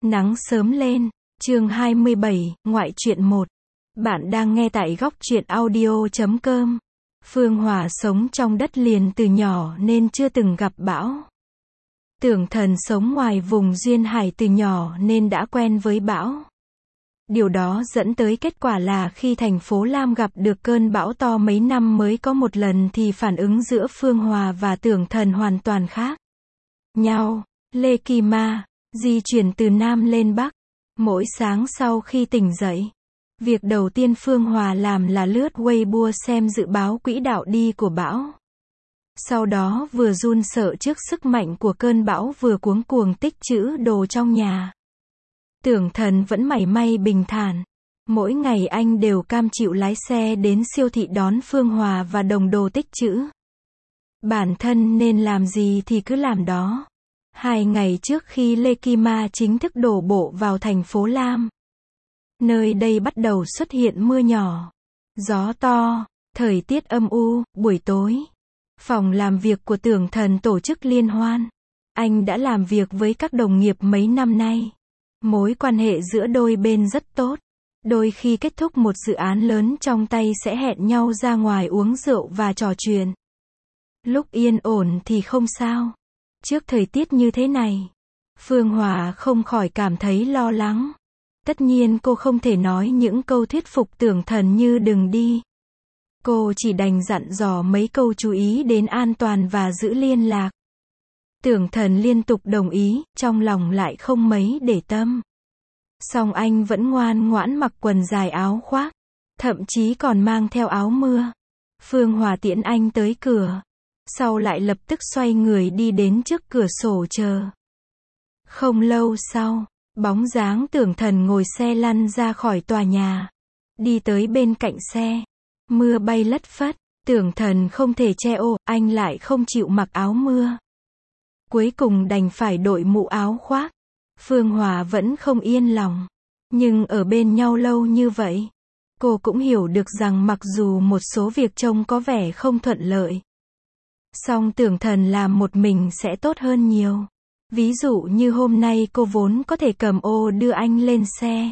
Nắng sớm lên, chương 27, ngoại truyện 1. Bạn đang nghe tại góc truyện audio.com. Phương Hòa sống trong đất liền từ nhỏ nên chưa từng gặp bão. Tưởng Thần sống ngoài vùng duyên hải từ nhỏ nên đã quen với bão. Điều đó dẫn tới kết quả là khi thành phố Lam gặp được cơn bão to mấy năm mới có một lần thì phản ứng giữa Phương Hòa và Tưởng Thần hoàn toàn khác nhau. Lê Kỳ Ma di chuyển từ Nam lên Bắc. Mỗi sáng sau khi tỉnh dậy, việc đầu tiên Phương Hòa làm là lướt Weibo xem dự báo quỹ đạo đi của bão. Sau đó vừa run sợ trước sức mạnh của cơn bão vừa cuống cuồng tích trữ đồ trong nhà. Tưởng Thần vẫn mảy may bình thản. Mỗi ngày anh đều cam chịu lái xe đến siêu thị đón Phương Hòa và đồng đồ tích trữ. Bản thân nên làm gì thì cứ làm đó. 2 ngày trước khi Lê Kỳ Ma chính thức đổ bộ vào thành phố Lam, nơi đây bắt đầu xuất hiện mưa nhỏ, gió to, thời tiết âm u. Buổi tối, phòng làm việc của Tưởng Thần tổ chức liên hoan. Anh đã làm việc với các đồng nghiệp mấy năm nay. Mối quan hệ giữa đôi bên rất tốt. Đôi khi kết thúc một dự án lớn trong tay sẽ hẹn nhau ra ngoài uống rượu và trò chuyện. Lúc yên ổn thì không sao. Trước thời tiết như thế này, Phương Hòa không khỏi cảm thấy lo lắng. Tất nhiên cô không thể nói những câu thuyết phục Tưởng Thần như đừng đi. Cô chỉ đành dặn dò mấy câu chú ý đến an toàn và giữ liên lạc. Tưởng Thần liên tục đồng ý, trong lòng lại không mấy để tâm. Song anh vẫn ngoan ngoãn mặc quần dài áo khoác, thậm chí còn mang theo áo mưa. Phương Hòa tiễn anh tới cửa, sau lại lập tức xoay người đi đến trước cửa sổ chờ. Không lâu sau, bóng dáng Tưởng Thần ngồi xe lăn ra khỏi tòa nhà, đi tới bên cạnh xe. Mưa bay lất phất, Tưởng Thần không thể che ô, anh lại không chịu mặc áo mưa. Cuối cùng đành phải đội mũ áo khoác. Phương Hòa vẫn không yên lòng, nhưng ở bên nhau lâu như vậy, cô cũng hiểu được rằng mặc dù một số việc trông có vẻ không thuận lợi, song Tưởng Thần làm một mình sẽ tốt hơn nhiều. Ví dụ như hôm nay cô vốn có thể cầm ô đưa anh lên xe.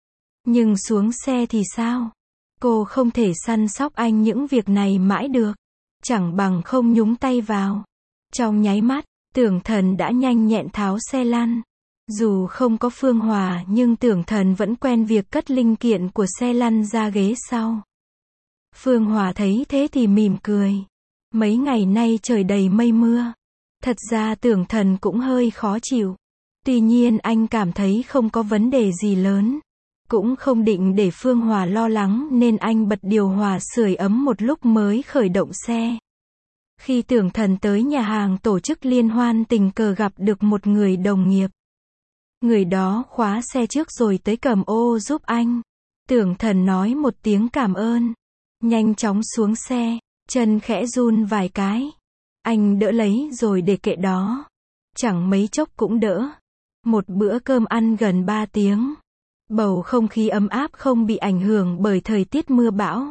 Nhưng xuống xe thì sao? Cô không thể săn sóc anh những việc này mãi được. Chẳng bằng không nhúng tay vào. Trong nháy mắt, Tưởng Thần đã nhanh nhẹn tháo xe lăn. Dù không có Phương Hòa nhưng Tưởng Thần vẫn quen việc cất linh kiện của xe lăn ra ghế sau. Phương Hòa thấy thế thì mỉm cười. Mấy ngày nay trời đầy mây mưa. Thật ra Tưởng Thần cũng hơi khó chịu. Tuy nhiên anh cảm thấy không có vấn đề gì lớn. Cũng không định để Phương Hòa lo lắng nên anh bật điều hòa sưởi ấm một lúc mới khởi động xe. Khi Tưởng Thần tới nhà hàng tổ chức liên hoan tình cờ gặp được một người đồng nghiệp. Người đó khóa xe trước rồi tới cầm ô giúp anh. Tưởng Thần nói một tiếng cảm ơn. Nhanh chóng xuống xe, chân khẽ run vài cái. Anh đỡ lấy rồi để kệ đó. Chẳng mấy chốc cũng đỡ. Một bữa cơm ăn gần 3 tiếng. Bầu không khí ấm áp không bị ảnh hưởng bởi thời tiết mưa bão.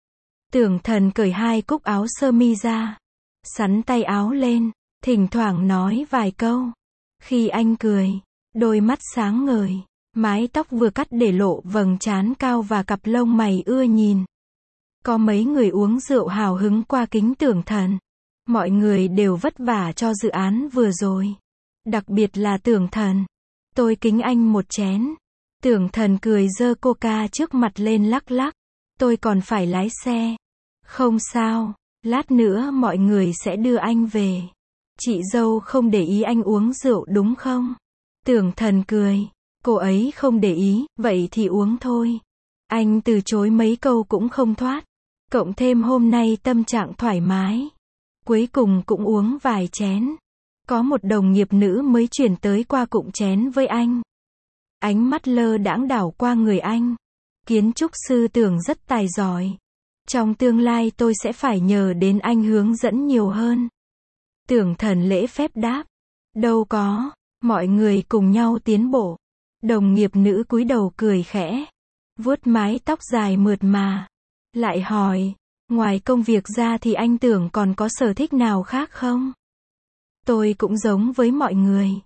Tưởng Thần cởi 2 cúc áo sơ mi ra, xắn tay áo lên, thỉnh thoảng nói vài câu. Khi anh cười, đôi mắt sáng ngời, mái tóc vừa cắt để lộ vầng trán cao và cặp lông mày ưa nhìn. Có mấy người uống rượu hào hứng qua kính Tưởng Thần. Mọi người đều vất vả cho dự án vừa rồi. Đặc biệt là Tưởng Thần. Tôi kính anh một chén. Tưởng Thần cười giơ coca trước mặt lên lắc lắc. Tôi còn phải lái xe. Không sao, lát nữa mọi người sẽ đưa anh về. Chị dâu không để ý anh uống rượu đúng không? Tưởng Thần cười. Cô ấy không để ý, vậy thì uống thôi. Anh từ chối mấy câu cũng không thoát. Cộng thêm hôm nay tâm trạng thoải mái. Cuối cùng cũng uống vài chén. Có một đồng nghiệp nữ mới chuyển tới qua cụng chén với anh. Ánh mắt lơ đãng đảo qua người anh. Kiến trúc sư Tưởng rất tài giỏi. Trong tương lai tôi sẽ phải nhờ đến anh hướng dẫn nhiều hơn. Tưởng Thần lễ phép đáp. Đâu có, mọi người cùng nhau tiến bộ. Đồng nghiệp nữ cúi đầu cười khẽ, vuốt mái tóc dài mượt mà. Lại hỏi, ngoài công việc ra thì anh Tưởng còn có sở thích nào khác không? Tôi cũng giống với mọi người.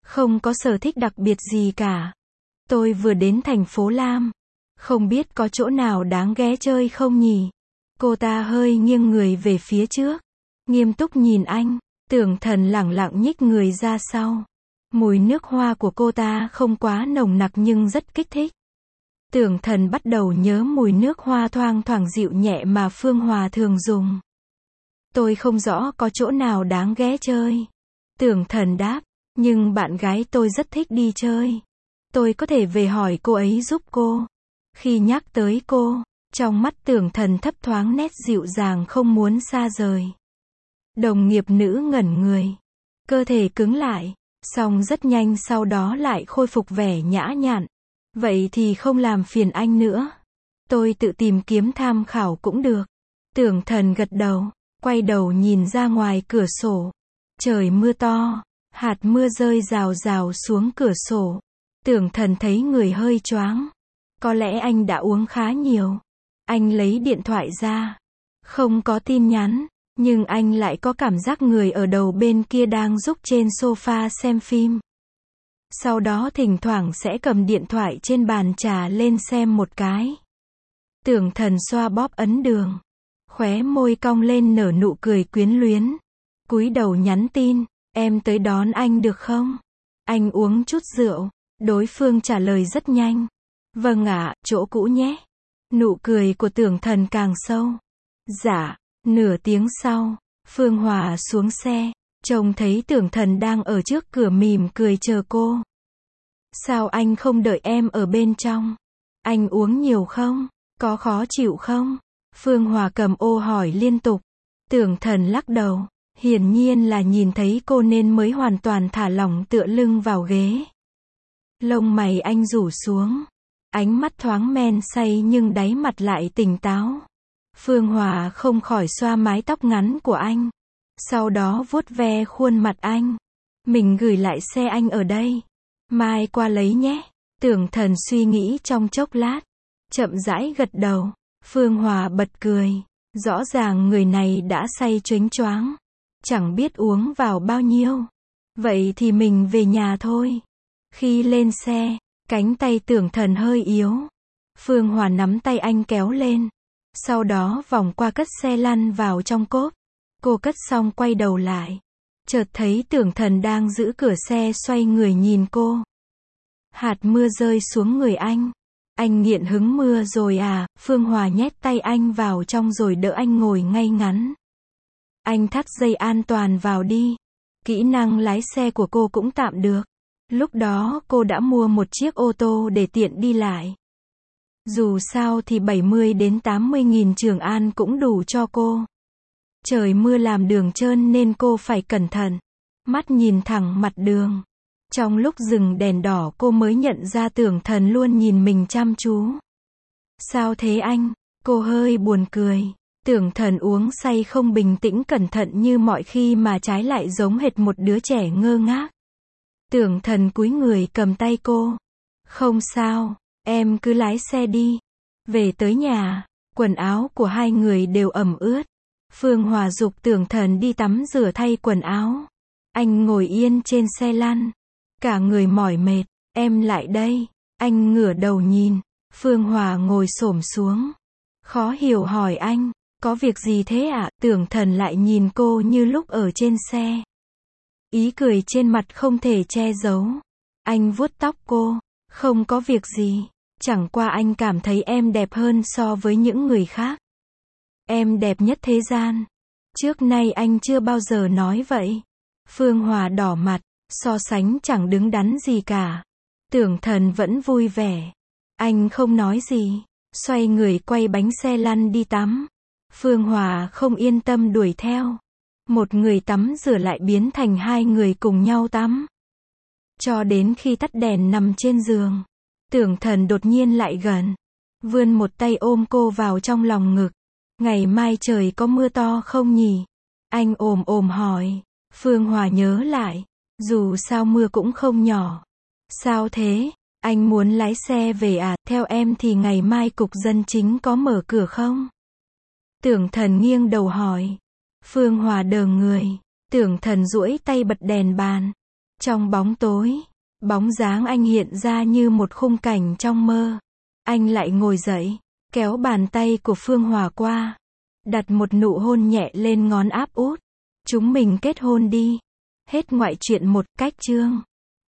Không có sở thích đặc biệt gì cả. Tôi vừa đến thành phố Lam. Không biết có chỗ nào đáng ghé chơi không nhỉ? Cô ta hơi nghiêng người về phía trước. Nghiêm túc nhìn anh. Tưởng Thần lẳng lặng nhích người ra sau. Mùi nước hoa của cô ta không quá nồng nặc nhưng rất kích thích. Tưởng Thần bắt đầu nhớ mùi nước hoa thoang thoảng dịu nhẹ mà Phương Hòa thường dùng. Tôi không rõ có chỗ nào đáng ghé chơi. Tưởng Thần đáp, nhưng bạn gái tôi rất thích đi chơi. Tôi có thể về hỏi cô ấy giúp cô. Khi nhắc tới cô, trong mắt Tưởng Thần thấp thoáng nét dịu dàng không muốn xa rời. Đồng nghiệp nữ ngẩn người. Cơ thể cứng lại, song rất nhanh sau đó lại khôi phục vẻ nhã nhặn. Vậy thì không làm phiền anh nữa. Tôi tự tìm kiếm tham khảo cũng được. Tưởng Thần gật đầu, quay đầu nhìn ra ngoài cửa sổ. Trời mưa to, hạt mưa rơi rào rào xuống cửa sổ. Tưởng Thần thấy người hơi choáng. Có lẽ anh đã uống khá nhiều. Anh lấy điện thoại ra. Không có tin nhắn, nhưng anh lại có cảm giác người ở đầu bên kia đang rúc trên sofa xem phim. Sau đó thỉnh thoảng sẽ cầm điện thoại trên bàn trà lên xem một cái. Tưởng Thần xoa bóp ấn đường. Khóe môi cong lên nở nụ cười quyến luyến. Cúi đầu nhắn tin, em tới đón anh được không? Anh uống chút rượu. Đối phương trả lời rất nhanh. Vâng ạ, chỗ cũ nhé. Nụ cười của Tưởng Thần càng sâu. Dạ. Nửa tiếng sau, Phương Hòa xuống xe, trông thấy Tưởng Thần đang ở trước cửa mỉm cười chờ cô. Sao anh không đợi em ở bên trong? Anh uống nhiều không? Có khó chịu không? Phương Hòa cầm ô hỏi liên tục. Tưởng Thần lắc đầu, hiển nhiên là nhìn thấy cô nên mới hoàn toàn thả lỏng tựa lưng vào ghế. Lông mày anh rủ xuống, ánh mắt thoáng men say nhưng đáy mặt lại tỉnh táo. Phương Hòa không khỏi xoa mái tóc ngắn của anh. Sau đó vuốt ve khuôn mặt anh. Mình gửi lại xe anh ở đây. Mai qua lấy nhé. Tưởng Thần suy nghĩ trong chốc lát. Chậm rãi gật đầu. Phương Hòa bật cười. Rõ ràng người này đã say choáng choáng. Chẳng biết uống vào bao nhiêu. Vậy thì mình về nhà thôi. Khi lên xe, cánh tay Tưởng Thần hơi yếu. Phương Hòa nắm tay anh kéo lên. Sau đó vòng qua cất xe lăn vào trong cốp. Cô cất xong quay đầu lại. Chợt thấy Tưởng Thần đang giữ cửa xe xoay người nhìn cô. Hạt mưa rơi xuống người anh. Anh nghiện hứng mưa rồi à? Phương Hòa nhét tay anh vào trong rồi đỡ anh ngồi ngay ngắn. Anh thắt dây an toàn vào đi. Kỹ năng lái xe của cô cũng tạm được. Lúc đó cô đã mua một chiếc ô tô để tiện đi lại. Dù sao thì 70 đến 80 nghìn Trường An cũng đủ cho cô. Trời mưa làm đường trơn nên cô phải cẩn thận. Mắt nhìn thẳng mặt đường. Trong lúc dừng đèn đỏ cô mới nhận ra Tưởng Thần luôn nhìn mình chăm chú. Sao thế anh? Cô hơi buồn cười. Tưởng Thần uống say không bình tĩnh cẩn thận như mọi khi mà trái lại giống hệt một đứa trẻ ngơ ngác. Tưởng Thần cúi người cầm tay cô. Không sao, em cứ lái xe đi. Về tới nhà, quần áo của hai người đều ẩm ướt. Phương Hòa giục Tưởng Thần đi tắm rửa thay quần áo. Anh ngồi yên trên xe lăn. Cả người mỏi mệt. Em lại đây. Anh ngửa đầu nhìn. Phương Hòa ngồi xổm xuống. Khó hiểu hỏi anh. Có việc gì thế ạ? Tưởng Thần lại nhìn cô như lúc ở trên xe. Ý cười trên mặt không thể che giấu. Anh vuốt tóc cô. Không có việc gì. Chẳng qua anh cảm thấy em đẹp hơn so với những người khác. Em đẹp nhất thế gian. Trước nay anh chưa bao giờ nói vậy. Phương Hòa đỏ mặt. So sánh chẳng đứng đắn gì cả. Tưởng Thần vẫn vui vẻ. Anh không nói gì. Xoay người quay bánh xe lăn đi tắm. Phương Hòa không yên tâm đuổi theo. Một người tắm rửa lại biến thành hai người cùng nhau tắm. Cho đến khi tắt đèn nằm trên giường. Tưởng Thần đột nhiên lại gần. Vươn một tay ôm cô vào trong lòng ngực. Ngày mai trời có mưa to không nhỉ? Anh ồm ồm hỏi. Phương Hòa nhớ lại. Dù sao mưa cũng không nhỏ. Sao thế? Anh muốn lái xe về à? Theo em thì ngày mai cục dân chính có mở cửa không? Tưởng Thần nghiêng đầu hỏi. Phương Hòa đờ người. Tưởng Thần duỗi tay bật đèn bàn. Trong bóng tối, bóng dáng anh hiện ra như một khung cảnh trong mơ. Anh lại ngồi dậy, kéo bàn tay của Phương Hòa qua, đặt một nụ hôn nhẹ lên ngón áp út. Chúng mình kết hôn đi. Hết ngoại truyện 1 cách chương.